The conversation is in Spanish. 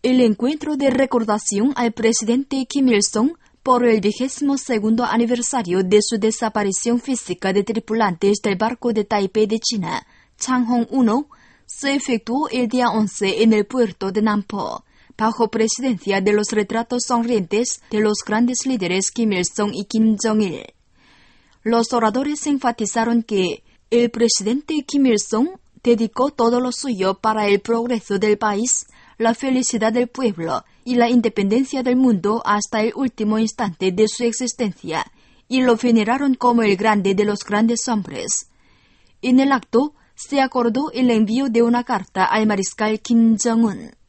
el encuentro de recordación al presidente Kim Il-sung por el 22º aniversario de su desaparición física de tripulantes del barco de Taipei de China, Changhong 1, se efectuó el día 11 en el puerto de Nampo, bajo presidencia de los retratos sonrientes de los grandes líderes Kim Il-sung y Kim Jong-il. Los oradores enfatizaron que el presidente Kim Il-sung dedicó todo lo suyo para el progreso del país, la felicidad del pueblo y la independencia del mundo hasta el último instante de su existencia, y lo veneraron como el grande de los grandes hombres. En el acto se acordó el envío de una carta al mariscal Kim Jong-un.